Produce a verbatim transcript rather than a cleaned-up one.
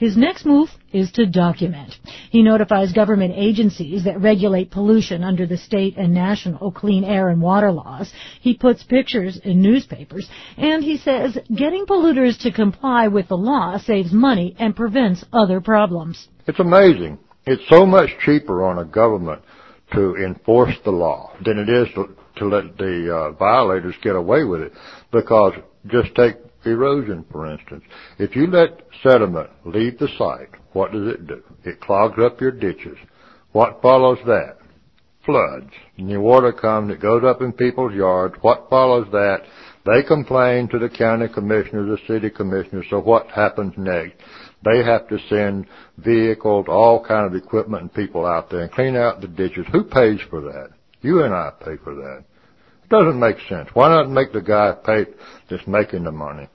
His next move is to document. He notifies government agencies that regulate pollution under the state and national clean air and water laws. He puts pictures in newspapers, and he says getting polluters to comply with the law saves money and prevents other problems. It's amazing. It's so much cheaper on a government to enforce the law than it is to, to let the uh, violators get away with it, because just take erosion, for instance. If you let sediment leave the site, what does it do? It clogs up your ditches. What follows that? Floods. And the water comes, it goes up in people's yards. What follows that? They complain to the county commissioners, the city commissioners. So what happens next? They have to send vehicles, all kind of equipment and people out there and clean out the ditches. Who pays for that? You and I pay for that. It doesn't make sense. Why not make the guy pay that's making the money?